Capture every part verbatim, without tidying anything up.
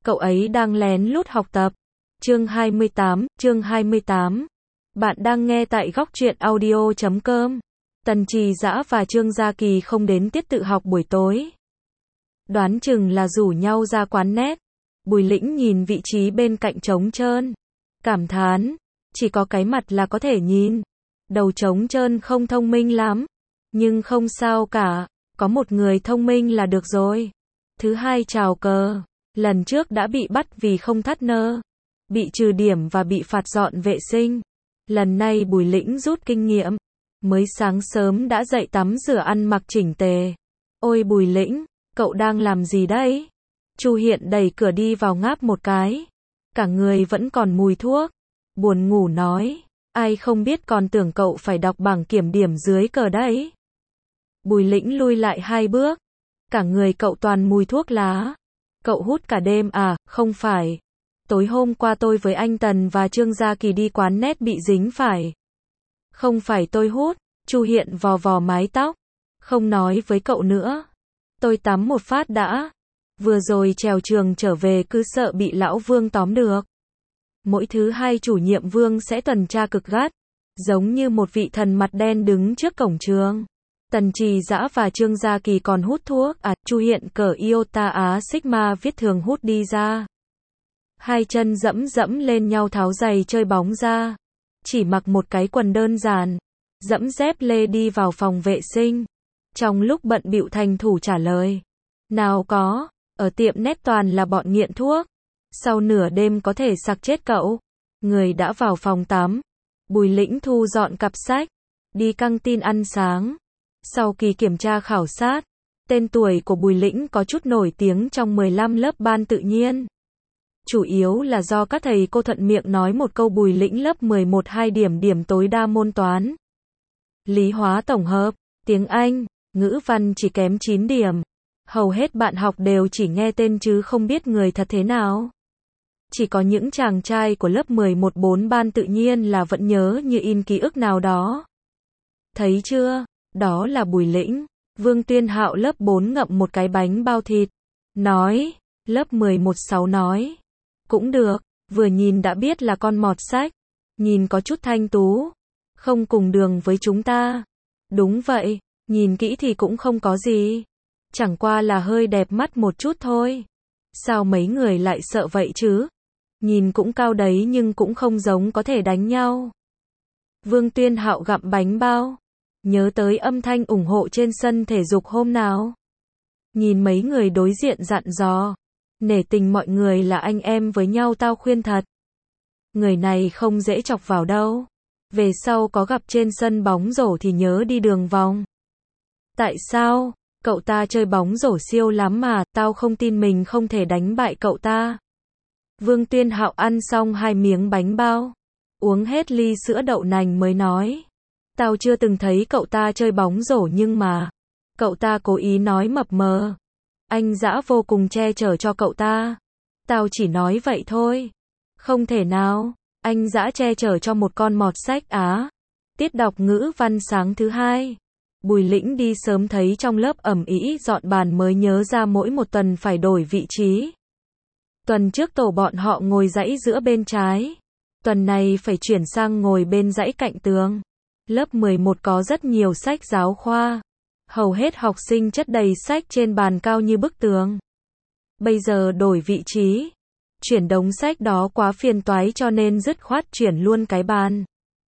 cậu ấy đang lén lút học tập. Chương hai mươi tám, chương hai mươi tám. Bạn đang nghe tại góc truyện audio chấm com. Tần Trì Dã và Trương Gia Kỳ không đến tiết tự học buổi tối. Đoán chừng là rủ nhau ra quán net. Bùi Lĩnh nhìn vị trí bên cạnh trống trơn. Cảm thán, chỉ có cái mặt là có thể nhìn. Đầu trống trơn không thông minh lắm. Nhưng không sao cả, có một người thông minh là được rồi. Thứ hai chào cờ. Lần trước đã bị bắt vì không thắt nơ. Bị trừ điểm và bị phạt dọn vệ sinh. Lần này Bùi Lĩnh rút kinh nghiệm. Mới sáng sớm đã dậy tắm rửa ăn mặc chỉnh tề. Ôi Bùi Lĩnh, cậu đang làm gì đấy? Chu Hiện đẩy cửa đi vào ngáp một cái. Cả người vẫn còn mùi thuốc. Buồn ngủ nói, ai không biết còn tưởng cậu phải đọc bảng kiểm điểm dưới cờ đấy. Bùi Lĩnh lui lại hai bước. Cả người cậu toàn mùi thuốc lá. Cậu hút cả đêm à? Không phải. Tối hôm qua tôi với anh Tần và Trương Gia Kỳ đi quán net bị dính phải. Không phải tôi hút. Chu Hiện vò vò mái tóc. Không nói với cậu nữa. Tôi tắm một phát đã. Vừa rồi trèo trường trở về cứ sợ bị lão Vương tóm được. Mỗi thứ hai chủ nhiệm Vương sẽ tuần tra cực gắt. Giống như một vị thần mặt đen đứng trước cổng trường. Tần Trì Dã và Trương Gia Kỳ còn hút thuốc à? Chu Hiện cởi Iota Á Sigma viết thường hút đi ra. Hai chân dẫm dẫm lên nhau tháo giày chơi bóng ra. Chỉ mặc một cái quần đơn giản. Dẫm dép lê đi vào phòng vệ sinh. Trong lúc bận bịu thành thủ trả lời. Nào có, ở tiệm net toàn là bọn nghiện thuốc. Sau nửa đêm có thể sặc chết cậu. Người đã vào phòng tắm. Bùi Lĩnh thu dọn cặp sách. Đi căng tin ăn sáng. Sau kỳ kiểm tra khảo sát, tên tuổi của Bùi Lĩnh có chút nổi tiếng trong mười lăm lớp ban tự nhiên. Chủ yếu là do các thầy cô thuận miệng nói một câu Bùi Lĩnh lớp mười một hai điểm điểm tối đa môn toán. Lý hóa tổng hợp, tiếng Anh, ngữ văn chỉ kém chín điểm. Hầu hết bạn học đều chỉ nghe tên chứ không biết người thật thế nào. Chỉ có những chàng trai của lớp mười một bốn ban tự nhiên là vẫn nhớ như in ký ức nào đó. Thấy chưa? Đó là Bùi Lĩnh. Vương Tuyên Hạo lớp bốn ngậm một cái bánh bao thịt. Nói. Lớp mười một sáu nói. Cũng được. Vừa nhìn đã biết là con mọt sách. Nhìn có chút thanh tú. Không cùng đường với chúng ta. Đúng vậy. Nhìn kỹ thì cũng không có gì. Chẳng qua là hơi đẹp mắt một chút thôi. Sao mấy người lại sợ vậy chứ? Nhìn cũng cao đấy nhưng cũng không giống có thể đánh nhau. Vương Tuyên Hạo gặm bánh bao. Nhớ tới âm thanh ủng hộ trên sân thể dục hôm nào. Nhìn mấy người đối diện dặn dò. Nể tình mọi người là anh em với nhau tao khuyên thật. Người này không dễ chọc vào đâu. Về sau có gặp trên sân bóng rổ thì nhớ đi đường vòng. Tại sao? Cậu ta chơi bóng rổ siêu lắm mà, tao không tin mình không thể đánh bại cậu ta. Vương Tuyên Hạo ăn xong hai miếng bánh bao. Uống hết ly sữa đậu nành mới nói. Tao chưa từng thấy cậu ta chơi bóng rổ nhưng mà. Cậu ta cố ý nói mập mờ. Anh Dã vô cùng che chở cho cậu ta. Tao chỉ nói vậy thôi. Không thể nào. Anh Dã che chở cho một con mọt sách á. Tiết đọc ngữ văn sáng thứ hai. Bùi Lĩnh đi sớm thấy trong lớp ầm ĩ dọn bàn mới nhớ ra mỗi một tuần phải đổi vị trí. Tuần trước tổ bọn họ ngồi dãy giữa bên trái. Tuần này phải chuyển sang ngồi bên dãy cạnh tường. Lớp mười một có rất nhiều sách giáo khoa. Hầu hết học sinh chất đầy sách trên bàn cao như bức tường. Bây giờ đổi vị trí. Chuyển đống sách đó quá phiền toái cho nên dứt khoát chuyển luôn cái bàn.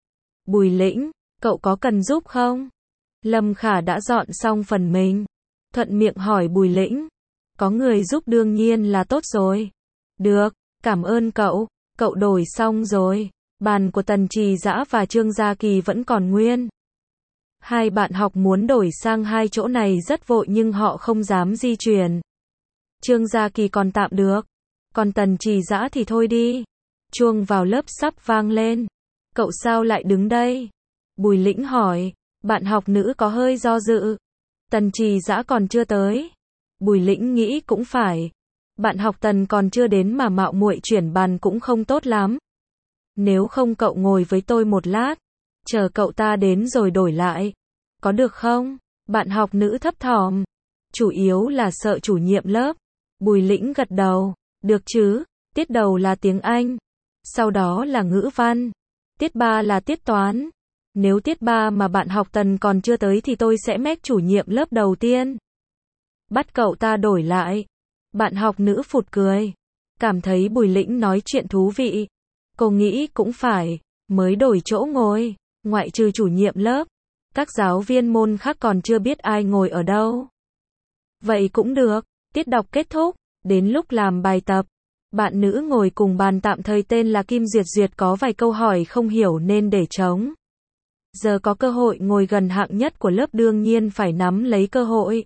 Bùi Lĩnh, cậu có cần giúp không? Lâm Khả đã dọn xong phần mình. Thuận miệng hỏi Bùi Lĩnh. Có người giúp đương nhiên là tốt rồi. Được, cảm ơn cậu. Cậu đổi xong rồi. Bàn của Tần Trì Dã và Trương Gia Kỳ vẫn còn nguyên. Hai bạn học muốn đổi sang hai chỗ này rất vội nhưng họ không dám di chuyển. Trương Gia Kỳ còn tạm được. Còn Tần Trì Dã thì thôi đi. Chuông vào lớp sắp vang lên. Cậu sao lại đứng đây? Bùi Lĩnh hỏi. Bạn học nữ có hơi do dự. Tần Trì Dã còn chưa tới. Bùi Lĩnh nghĩ cũng phải. Bạn học Tần còn chưa đến mà mạo muội chuyển bàn cũng không tốt lắm. Nếu không cậu ngồi với tôi một lát. Chờ cậu ta đến rồi đổi lại. Có được không? Bạn học nữ thấp thỏm. Chủ yếu là sợ chủ nhiệm lớp. Bùi Lĩnh gật đầu. Được chứ, tiết đầu là tiếng Anh, sau đó là ngữ văn, tiết ba là tiết toán. Nếu tiết ba mà bạn học Tần còn chưa tới thì tôi sẽ mét chủ nhiệm lớp đầu tiên. Bắt cậu ta đổi lại. Bạn học nữ phụt cười. Cảm thấy Bùi Lĩnh nói chuyện thú vị. Cô nghĩ cũng phải, mới đổi chỗ ngồi, ngoại trừ chủ nhiệm lớp. Các giáo viên môn khác còn chưa biết ai ngồi ở đâu. Vậy cũng được, tiết đọc kết thúc, đến lúc làm bài tập. Bạn nữ ngồi cùng bàn tạm thời tên là Kim Duyệt Duyệt có vài câu hỏi không hiểu nên để trống. Giờ có cơ hội ngồi gần hạng nhất của lớp đương nhiên phải nắm lấy cơ hội.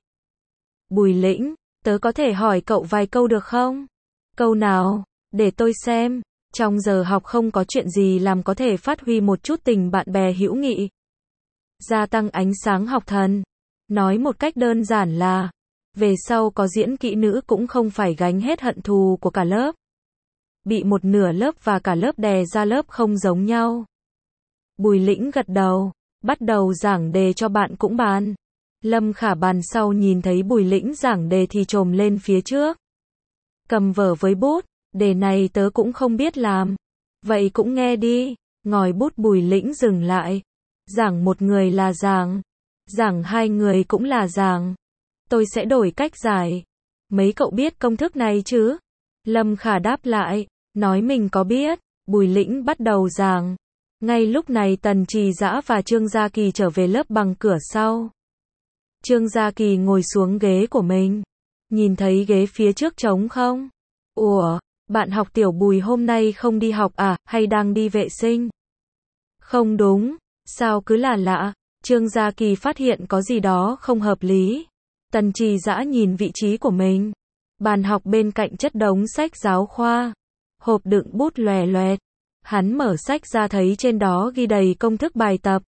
Bùi Lĩnh, tớ có thể hỏi cậu vài câu được không? Câu nào? Để tôi xem. Trong giờ học không có chuyện gì làm có thể phát huy một chút tình bạn bè hữu nghị. Gia tăng ánh sáng học thần. Nói một cách đơn giản là, về sau có diễn kỹ nữ cũng không phải gánh hết hận thù của cả lớp. Bị một nửa lớp và cả lớp đè ra lớp không giống nhau. Bùi Lĩnh gật đầu, bắt đầu giảng đề cho bạn cũng bàn. Lâm Khả bàn sau nhìn thấy Bùi Lĩnh giảng đề thì trồm lên phía trước. Cầm vở với bút, đề này tớ cũng không biết làm. Vậy cũng nghe đi, ngòi bút Bùi Lĩnh dừng lại. Giảng một người là giảng, giảng hai người cũng là giảng. Tôi sẽ đổi cách giải. Mấy cậu biết công thức này chứ? Lâm Khả đáp lại, nói mình có biết. Bùi Lĩnh bắt đầu giảng. Ngay lúc này Tần Trì Dã và Trương Gia Kỳ trở về lớp bằng cửa sau. Trương Gia Kỳ ngồi xuống ghế của mình. Nhìn thấy ghế phía trước trống không? Ủa, bạn học tiểu Bùi hôm nay không đi học à, hay đang đi vệ sinh? Không đúng, sao cứ là lạ? Trương Gia Kỳ phát hiện có gì đó không hợp lý. Tần Trì Dã nhìn vị trí của mình. Bàn học bên cạnh chất đống sách giáo khoa. Hộp đựng bút lòe loẹt. Hắn mở sách ra thấy trên đó ghi đầy công thức bài tập.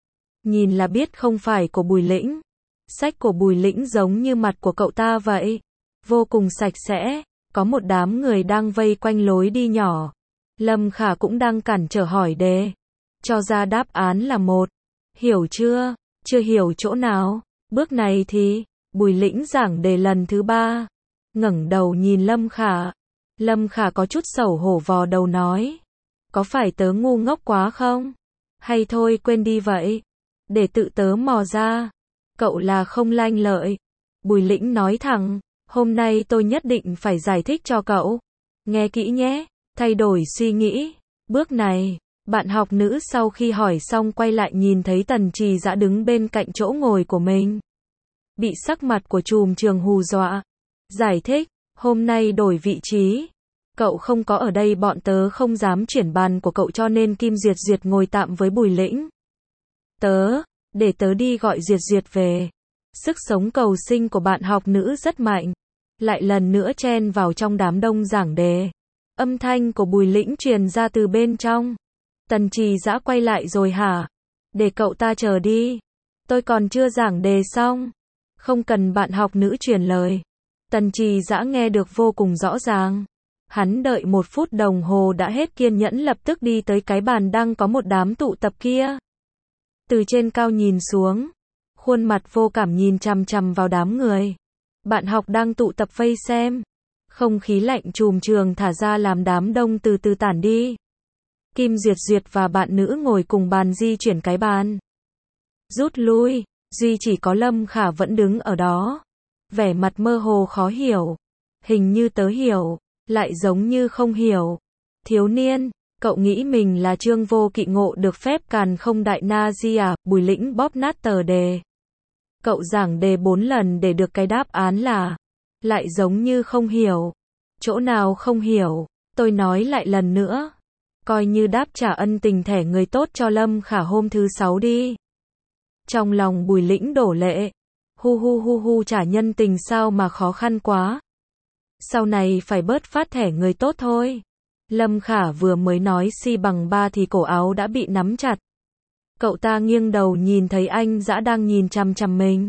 Nhìn là biết không phải của Bùi Lĩnh. Sách của Bùi Lĩnh giống như mặt của cậu ta vậy. Vô cùng sạch sẽ. Có một đám người đang vây quanh lối đi nhỏ. Lâm Khả cũng đang cản trở hỏi đề. Cho ra đáp án là một. Hiểu chưa? Chưa hiểu chỗ nào? Bước này thì, Bùi Lĩnh giảng đề lần thứ ba. Ngẩng đầu nhìn Lâm Khả. Lâm Khả có chút xấu hổ vò đầu nói. Có phải tớ ngu ngốc quá không? Hay thôi quên đi vậy. Để tự tớ mò ra. Cậu là không lanh lợi. Bùi Lĩnh nói thẳng. Hôm nay tôi nhất định phải giải thích cho cậu. Nghe kỹ nhé. Thay đổi suy nghĩ. Bước này, bạn học nữ sau khi hỏi xong quay lại nhìn thấy Tần Trì Dã đứng bên cạnh chỗ ngồi của mình. Bị sắc mặt của trùm trường hù dọa. Giải thích. Hôm nay đổi vị trí. Cậu không có ở đây bọn tớ không dám chuyển bàn của cậu cho nên Kim Duyệt Duyệt ngồi tạm với Bùi Lĩnh. Tớ, để tớ đi gọi Duyệt Duyệt về. Sức sống cầu sinh của bạn học nữ rất mạnh. Lại lần nữa chen vào trong đám đông giảng đề. Âm thanh của Bùi Lĩnh truyền ra từ bên trong. Tần Trì Dã quay lại rồi hả? Để cậu ta chờ đi. Tôi còn chưa giảng đề xong. Không cần bạn học nữ truyền lời. Tần Trì Dã nghe được vô cùng rõ ràng. Hắn đợi một phút đồng hồ đã hết kiên nhẫn lập tức đi tới cái bàn đang có một đám tụ tập kia. Từ trên cao nhìn xuống. Khuôn mặt vô cảm nhìn chằm chằm vào đám người. Bạn học đang tụ tập vây xem. Không khí lạnh trùm trường thả ra làm đám đông từ từ tản đi. Kim Duyệt Duyệt và bạn nữ ngồi cùng bàn di chuyển cái bàn. Rút lui, duy chỉ có Lâm Khả vẫn đứng ở đó. Vẻ mặt mơ hồ khó hiểu. Hình như tớ hiểu, lại giống như không hiểu. Thiếu niên, cậu nghĩ mình là Trương Vô Kỵ ngộ được phép càn không đại na di à? Bùi Lĩnh bóp nát tờ đề. Cậu giảng đề bốn lần để được cái đáp án là. Lại giống như không hiểu. Chỗ nào không hiểu, tôi nói lại lần nữa. Coi như đáp trả ân tình thẻ người tốt cho Lâm Khả hôm thứ sáu đi. Trong lòng Bùi Lĩnh đổ lệ. Hu hu hu hu trả nhân tình sao mà khó khăn quá. Sau này phải bớt phát thẻ người tốt thôi. Lâm Khả vừa mới nói si bằng ba thì cổ áo đã bị nắm chặt. Cậu ta nghiêng đầu nhìn thấy anh Dã đang nhìn chằm chằm mình.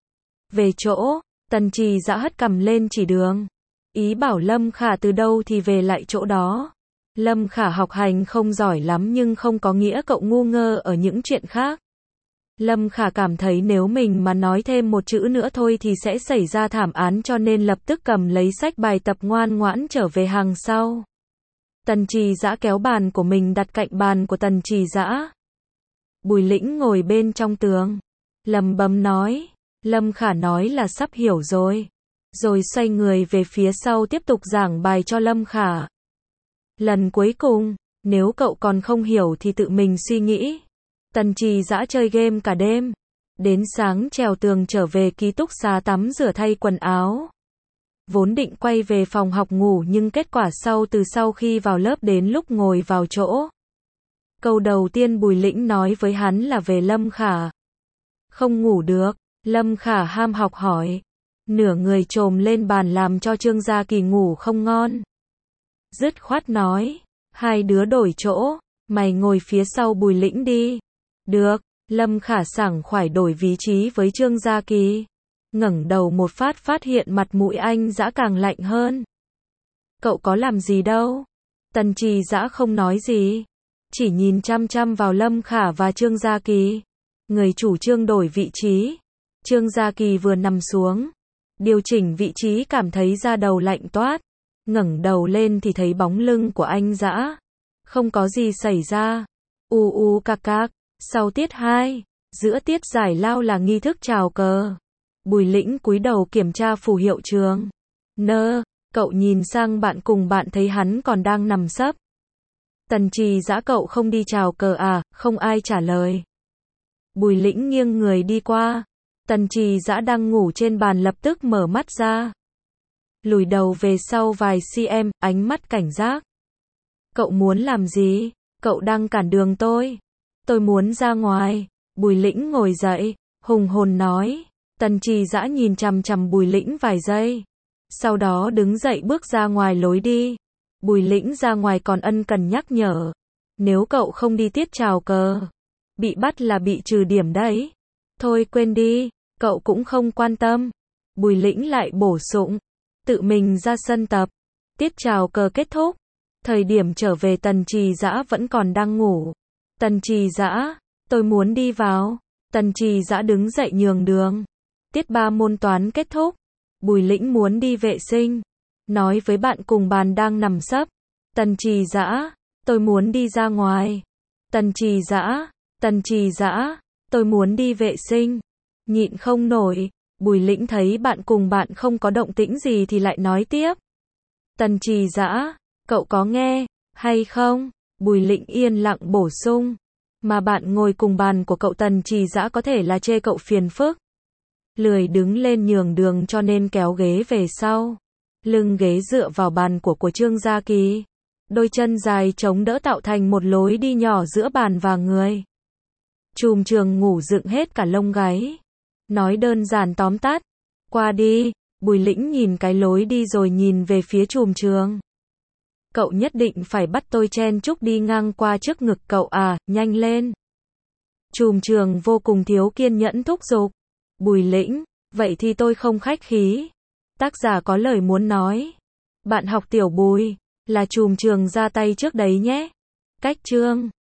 Về chỗ, Tần Trì Dã hất cằm lên chỉ đường. Ý bảo Lâm Khả từ đâu thì về lại chỗ đó. Lâm Khả học hành không giỏi lắm nhưng không có nghĩa cậu ngu ngơ ở những chuyện khác. Lâm Khả cảm thấy nếu mình mà nói thêm một chữ nữa thôi thì sẽ xảy ra thảm án cho nên lập tức cầm lấy sách bài tập ngoan ngoãn trở về hàng sau. Tần Trì Dã kéo bàn của mình đặt cạnh bàn của Tần Trì Dã. Bùi Lĩnh ngồi bên trong tường, lầm bầm nói, Lâm Khả nói là sắp hiểu rồi. Rồi xoay người về phía sau tiếp tục giảng bài cho Lâm Khả. Lần cuối cùng, nếu cậu còn không hiểu thì tự mình suy nghĩ. Tần Trì Dã chơi game cả đêm. Đến sáng trèo tường trở về ký túc xá tắm rửa thay quần áo. Vốn định quay về phòng học ngủ nhưng kết quả sau từ sau khi vào lớp đến lúc ngồi vào chỗ. Câu đầu tiên Bùi Lĩnh nói với hắn là về Lâm Khả. Không ngủ được, Lâm Khả ham học hỏi. Nửa người chồm lên bàn làm cho Trương Gia Kỳ ngủ không ngon. Dứt khoát nói, hai đứa đổi chỗ, mày ngồi phía sau Bùi Lĩnh đi. Được, Lâm Khả sảng khoái đổi vị trí với Trương Gia Kỳ. Ngẩng đầu một phát phát hiện mặt mũi anh Dã càng lạnh hơn. Cậu có làm gì đâu? Tần Trì Dã không nói gì, chỉ nhìn chăm chăm vào Lâm Khả và Trương Gia Kỳ. Người chủ trương đổi vị trí. Trương Gia Kỳ vừa nằm xuống, điều chỉnh vị trí cảm thấy da đầu lạnh toát. Ngẩng đầu lên thì thấy bóng lưng của anh Dã. Không có gì xảy ra. U u cạc cạc. Sau tiết hai, giữa tiết giải lao là nghi thức chào cờ. Bùi Lĩnh cúi đầu kiểm tra phù hiệu trường. Nơ, cậu nhìn sang bạn cùng bạn thấy hắn còn đang nằm sấp. Tần Trì Dã cậu không đi chào cờ à? Không ai trả lời. Bùi Lĩnh nghiêng người đi qua. Tần Trì Dã đang ngủ trên bàn lập tức mở mắt ra. Lùi đầu về sau vài cm, ánh mắt cảnh giác. Cậu muốn làm gì? Cậu đang cản đường tôi. Tôi muốn ra ngoài. Bùi Lĩnh ngồi dậy, hùng hồn nói. Tần Trì Dã nhìn chằm chằm Bùi Lĩnh vài giây. Sau đó đứng dậy bước ra ngoài lối đi. Bùi Lĩnh ra ngoài còn ân cần nhắc nhở. Nếu cậu không đi tiết chào cờ, bị bắt là bị trừ điểm đấy. Thôi quên đi, cậu cũng không quan tâm. Bùi Lĩnh lại bổ sung. Tự mình ra sân tập. Tiết chào cờ kết thúc. Thời điểm trở về Tần Trì Dã vẫn còn đang ngủ. Tần Trì Dã, tôi muốn đi vào. Tần Trì Dã đứng dậy nhường đường. Tiết ba môn toán kết thúc. Bùi Lĩnh muốn đi vệ sinh. Nói với bạn cùng bàn đang nằm sấp. Tần Trì Dã, tôi muốn đi ra ngoài. Tần Trì Dã, Tần Trì Dã, tôi muốn đi vệ sinh. Nhịn không nổi. Bùi Lĩnh thấy bạn cùng bạn không có động tĩnh gì thì lại nói tiếp. Tần Trì Dã, cậu có nghe hay không? Bùi Lĩnh yên lặng bổ sung. Mà bạn ngồi cùng bàn của cậu Tần Trì Dã có thể là chê cậu phiền phức. Lười đứng lên nhường đường cho nên kéo ghế về sau. Lưng ghế dựa vào bàn của của Trương Gia Kỳ. Đôi chân dài chống đỡ tạo thành một lối đi nhỏ giữa bàn và người. Trùm trường ngủ dựng hết cả lông gáy. Nói đơn giản tóm tắt. Qua đi. Bùi Lĩnh nhìn cái lối đi rồi nhìn về phía trùm trường. Cậu nhất định phải bắt tôi chen chúc đi ngang qua trước ngực cậu à, nhanh lên. Trùm trường vô cùng thiếu kiên nhẫn thúc giục. Bùi Lĩnh, vậy thì tôi không khách khí. Tác giả có lời muốn nói. Bạn học tiểu Bùi, là trùm trường ra tay trước đấy nhé. Cách chương